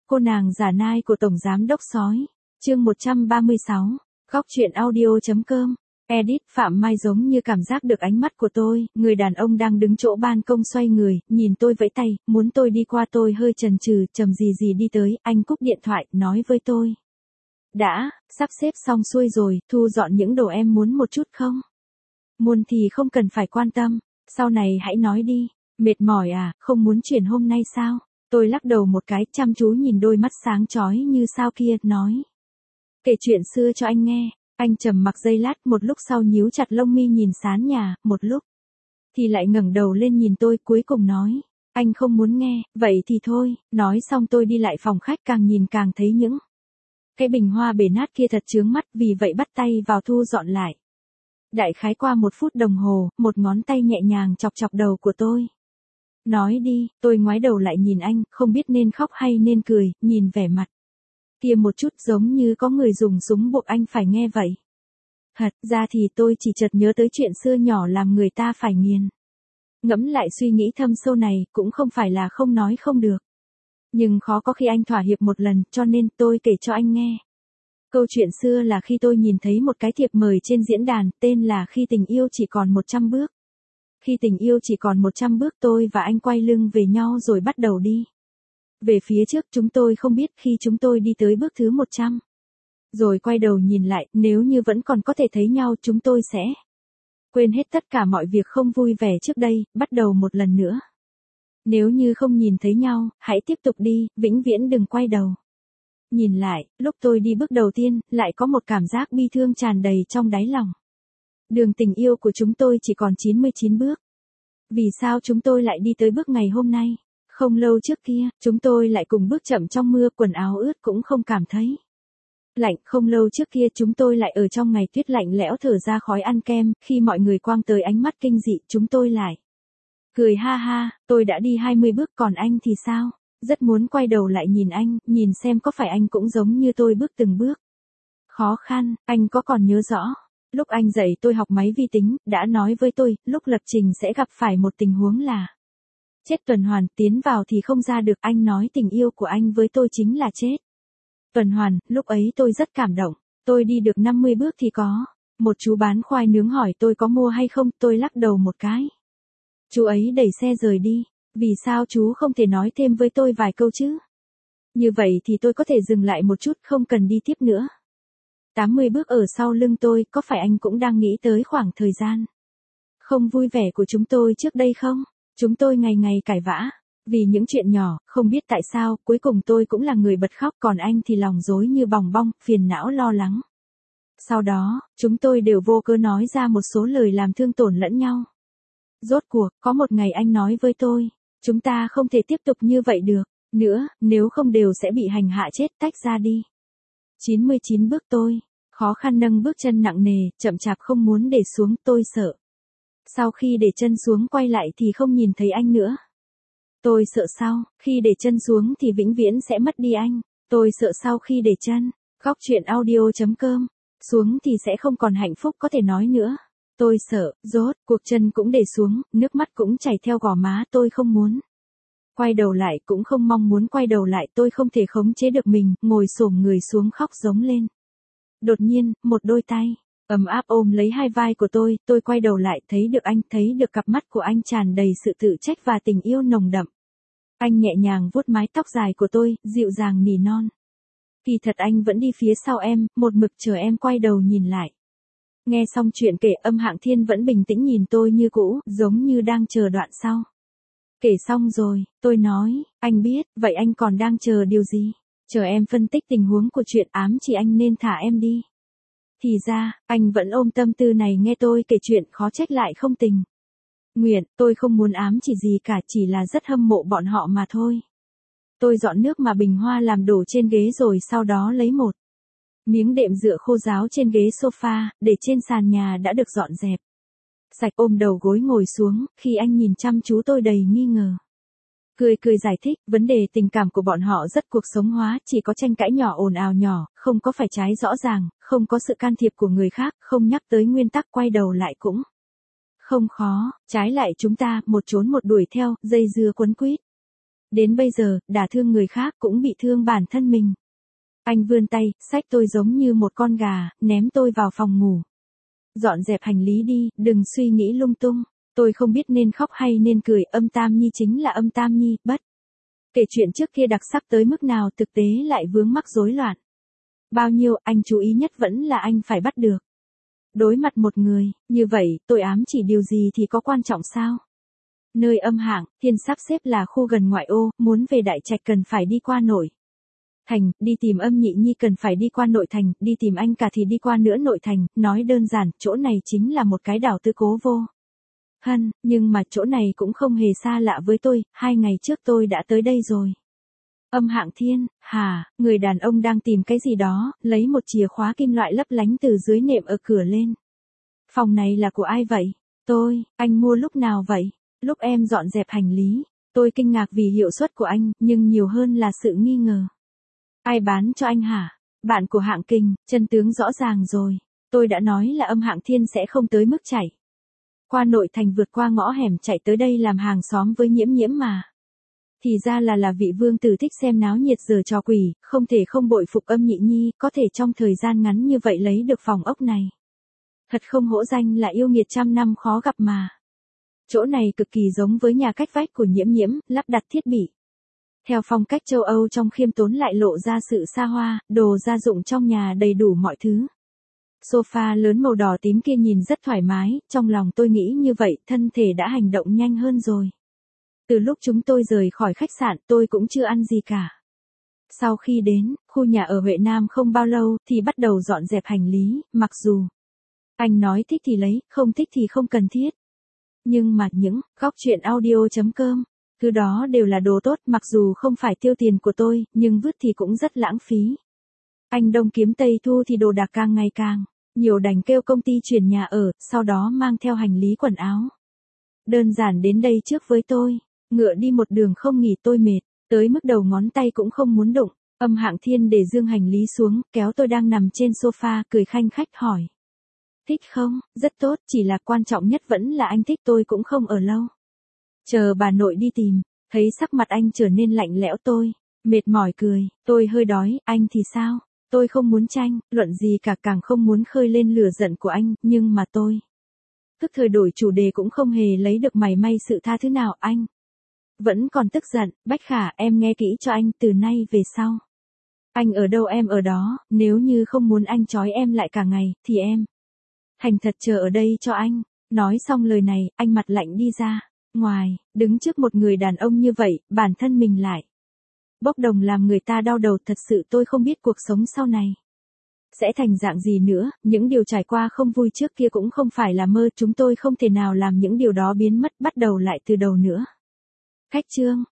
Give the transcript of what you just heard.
Cô nàng giả nai của Tổng Giám Đốc Sói. Chương 136. Góc truyện audio.com. Edit. Phạm Mai giống như cảm giác được ánh mắt của tôi, người đàn ông đang đứng chỗ ban công xoay người, nhìn tôi vẫy tay, muốn tôi đi qua. Tôi hơi chần chừ, chầm gì đi tới, anh cúp điện thoại, nói với tôi. Đã, sắp xếp xong xuôi rồi, thu dọn những đồ em muốn một chút không? Muốn thì không cần phải quan tâm, sau này hãy nói đi. Mệt mỏi à, không muốn chuyển hôm nay sao? Tôi lắc đầu một cái, chăm chú nhìn đôi mắt sáng chói như sao kia, nói. Kể chuyện xưa cho anh nghe. Anh trầm mặc giây lát, một lúc sau nhíu chặt lông mi nhìn sàn nhà, một lúc thì lại ngẩng đầu lên nhìn tôi, cuối cùng nói. Anh không muốn nghe, vậy thì thôi. Nói xong tôi đi lại phòng khách, càng nhìn càng thấy những cái bình hoa bể nát kia thật chướng mắt, vì vậy bắt tay vào thu dọn lại. Đại khái qua 1 phút đồng hồ, một ngón tay nhẹ nhàng chọc chọc đầu của tôi. Nói đi. Tôi ngoái đầu lại nhìn anh, không biết nên khóc hay nên cười, nhìn vẻ mặt kia một chút giống như có người dùng súng buộc anh phải nghe vậy. Thật ra thì tôi chỉ chợt nhớ tới chuyện xưa nhỏ làm người ta phải nghiền. Ngẫm lại suy nghĩ thâm sâu này, cũng không phải là không nói không được. Nhưng khó có khi anh thỏa hiệp một lần, cho nên tôi kể cho anh nghe. Câu chuyện xưa là khi tôi nhìn thấy một cái thiệp mời trên diễn đàn, tên là Khi tình yêu chỉ còn 100 bước. Khi tình yêu chỉ còn 100 bước, tôi và anh quay lưng về nhau rồi bắt đầu đi về phía trước. Chúng tôi không biết khi chúng tôi đi tới bước thứ 100. Rồi quay đầu nhìn lại, nếu như vẫn còn có thể thấy nhau, chúng tôi sẽ quên hết tất cả mọi việc không vui vẻ trước đây, bắt đầu một lần nữa. Nếu như không nhìn thấy nhau, hãy tiếp tục đi, vĩnh viễn đừng quay đầu. Nhìn lại, lúc tôi đi bước đầu tiên, lại có một cảm giác bi thương tràn đầy trong đáy lòng. Đường tình yêu của chúng tôi chỉ còn 99 bước. Vì sao chúng tôi lại đi tới bước ngày hôm nay? Không lâu trước kia, chúng tôi lại cùng bước chậm trong mưa, quần áo ướt cũng không cảm thấy lạnh. Không lâu trước kia chúng tôi lại ở trong ngày tuyết lạnh lẽo thở ra khói ăn kem, khi mọi người quăng tới ánh mắt kinh dị, chúng tôi lại cười ha ha. Tôi đã đi 20 bước, còn anh thì sao? Rất muốn quay đầu lại nhìn anh, nhìn xem có phải anh cũng giống như tôi bước từng bước khó khăn. Anh có còn nhớ rõ lúc anh dạy tôi học máy vi tính, đã nói với tôi, lúc lập trình sẽ gặp phải một tình huống là chết tuần hoàn, tiến vào thì không ra được. Anh nói tình yêu của anh với tôi chính là chết tuần hoàn. Lúc ấy tôi rất cảm động. Tôi đi được 50 bước thì có một chú bán khoai nướng hỏi tôi có mua hay không, tôi lắc đầu một cái. Chú ấy đẩy xe rời đi. Vì sao chú không thể nói thêm với tôi vài câu chứ? Như vậy thì tôi có thể dừng lại một chút, không cần đi tiếp nữa. 80 bước ở sau lưng tôi, có phải anh cũng đang nghĩ tới khoảng thời gian không vui vẻ của chúng tôi trước đây không? Chúng tôi ngày ngày cãi vã vì những chuyện nhỏ, không biết tại sao, cuối cùng tôi cũng là người bật khóc, còn anh thì lòng rối như bòng bong, phiền não lo lắng. Sau đó, chúng tôi đều vô cớ nói ra một số lời làm thương tổn lẫn nhau. Rốt cuộc, có một ngày anh nói với tôi, chúng ta không thể tiếp tục như vậy được nữa, nếu không đều sẽ bị hành hạ chết, tách ra đi. 99 bước tôi khó khăn nâng bước chân nặng nề, chậm chạp không muốn để xuống, tôi sợ. Sau khi để chân xuống quay lại thì không nhìn thấy anh nữa. Tôi sợ sau khi để chân xuống thì vĩnh viễn sẽ mất đi anh. Tôi sợ sau khi để chân, góc truyện audio.com, xuống thì sẽ không còn hạnh phúc có thể nói nữa. Tôi sợ, rốt cuộc chân cũng để xuống, nước mắt cũng chảy theo gò má. Tôi không muốn quay đầu lại, cũng không mong muốn quay đầu lại. Tôi không thể khống chế được mình, ngồi xổm người xuống khóc giống lên. Đột nhiên, một đôi tay ấm áp ôm lấy hai vai của tôi quay đầu lại, thấy được anh, thấy được cặp mắt của anh tràn đầy sự tự trách và tình yêu nồng đậm. Anh nhẹ nhàng vuốt mái tóc dài của tôi, dịu dàng nỉ non. Kỳ thật anh vẫn đi phía sau em, một mực chờ em quay đầu nhìn lại. Nghe xong chuyện kể, Âm Hạng Thiên vẫn bình tĩnh nhìn tôi như cũ, giống như đang chờ đoạn sau. Kể xong rồi, tôi nói, anh biết, vậy anh còn đang chờ điều gì? Chờ em phân tích tình huống của chuyện, ám chỉ anh nên thả em đi. Thì ra, anh vẫn ôm tâm tư này nghe tôi kể chuyện, khó trách lại không tình nguyện. Tôi không muốn ám chỉ gì cả, chỉ là rất hâm mộ bọn họ mà thôi. Tôi dọn nước mà bình hoa làm đổ trên ghế, rồi sau đó lấy một miếng đệm dựa khô ráo trên ghế sofa, để trên sàn nhà đã được dọn dẹp sạch, ôm đầu gối ngồi xuống. Khi anh nhìn chăm chú tôi đầy nghi ngờ, cười giải thích, vấn đề tình cảm của bọn họ rất cuộc sống hóa, chỉ có tranh cãi nhỏ, ồn ào nhỏ, không có phải trái rõ ràng, không có sự can thiệp của người khác, không nhắc tới nguyên tắc quay đầu lại cũng không khó, trái lại chúng ta, một trốn một đuổi theo, dây dưa quấn quýt. Đến bây giờ, đả thương người khác cũng bị thương bản thân mình. Anh vươn tay, xách tôi giống như một con gà, ném tôi vào phòng ngủ. Dọn dẹp hành lý đi, đừng suy nghĩ lung tung. Tôi không biết nên khóc hay nên cười, âm Tam Nhi chính là âm Tam Nhi, bất. Kể chuyện trước kia đặc sắc tới mức nào thực tế lại vướng mắc rối loạn. Bao nhiêu, anh chú ý nhất vẫn là anh phải bắt được. Đối mặt một người, như vậy, tôi ám chỉ điều gì thì có quan trọng sao? Nơi âm hạng, thiên sắp xếp là khu gần ngoại ô, muốn về đại trạch cần phải đi qua nội thành, đi tìm âm nhị nhi cần phải đi qua nội thành, đi tìm anh cả thì đi qua nữa nội thành, nói đơn giản, chỗ này chính là một cái đảo tư cố vô. Nhưng mà chỗ này cũng không hề xa lạ với tôi, 2 ngày trước tôi đã tới đây rồi. Âm hạng thiên, người đàn ông đang tìm cái gì đó, lấy một chìa khóa kim loại lấp lánh từ dưới nệm ở cửa lên. Phòng này là của ai vậy? Anh mua lúc nào vậy? Lúc em dọn dẹp hành lý, tôi kinh ngạc vì hiệu suất của anh, nhưng nhiều hơn là sự nghi ngờ. Ai bán cho anh hả? Bạn của Hạng Kình, chân tướng rõ ràng rồi. Tôi đã nói là âm Hạng Thiên sẽ không tới mức chạy qua nội thành vượt qua ngõ hẻm chạy tới đây làm hàng xóm với Nhiễm Nhiễm mà. Thì ra là vị vương tử thích xem náo nhiệt giờ trò quỷ, không thể không bội phục âm nhị nhi, có thể trong thời gian ngắn như vậy lấy được phòng ốc này. Thật không hổ danh là yêu nghiệt trăm năm khó gặp mà. Chỗ này cực kỳ giống với nhà cách vách của Nhiễm Nhiễm, lắp đặt thiết bị theo phong cách châu Âu trong khiêm tốn lại lộ ra sự xa hoa, đồ gia dụng trong nhà đầy đủ mọi thứ. Sofa lớn màu đỏ tím kia nhìn rất thoải mái, trong lòng tôi nghĩ như vậy, thân thể đã hành động nhanh hơn rồi. Từ lúc chúng tôi rời khỏi khách sạn tôi cũng chưa ăn gì cả. Sau khi đến, khu nhà ở Huệ Nam không bao lâu thì bắt đầu dọn dẹp hành lý, mặc dù anh nói thích thì lấy, không thích thì không cần thiết. Nhưng mà những góc chuyện audio.com, thứ đó đều là đồ tốt, mặc dù không phải tiêu tiền của tôi, nhưng vứt thì cũng rất lãng phí. Anh Đông kiếm Tây thu thì đồ đạc càng ngày càng nhiều, đành kêu công ty chuyển nhà ở, sau đó mang theo hành lý quần áo. Đơn giản đến đây trước với tôi, ngựa đi một đường không nghỉ tôi mệt, tới mức đầu ngón tay cũng không muốn đụng. Âm Hạng Thiên để dương hành lý xuống, kéo tôi đang nằm trên sofa, cười khanh khách hỏi. Thích không? Rất tốt, chỉ là quan trọng nhất vẫn là anh thích, tôi cũng không ở lâu. Chờ bà nội đi tìm, thấy sắc mặt anh trở nên lạnh lẽo tôi mệt mỏi cười, tôi hơi đói, anh thì sao? Tôi không muốn tranh luận gì cả, càng không muốn khơi lên lửa giận của anh, nhưng mà tôi tức thời đổi chủ đề cũng không hề lấy được mảy may sự tha thứ nào. Anh vẫn còn tức giận, Bách Khả, em nghe kỹ cho anh, từ nay về sau. Anh ở đâu em ở đó, nếu như không muốn anh trói em lại cả ngày, thì em thành thật chờ ở đây cho anh. Nói xong lời này, anh mặt lạnh đi ra ngoài, đứng trước một người đàn ông như vậy, bản thân mình lại bốc đồng làm người ta đau đầu. Thật sự tôi không biết cuộc sống sau này sẽ thành dạng gì nữa, những điều trải qua không vui trước kia cũng không phải là mơ, chúng tôi không thể nào làm những điều đó biến mất, bắt đầu lại từ đầu nữa. Khách chương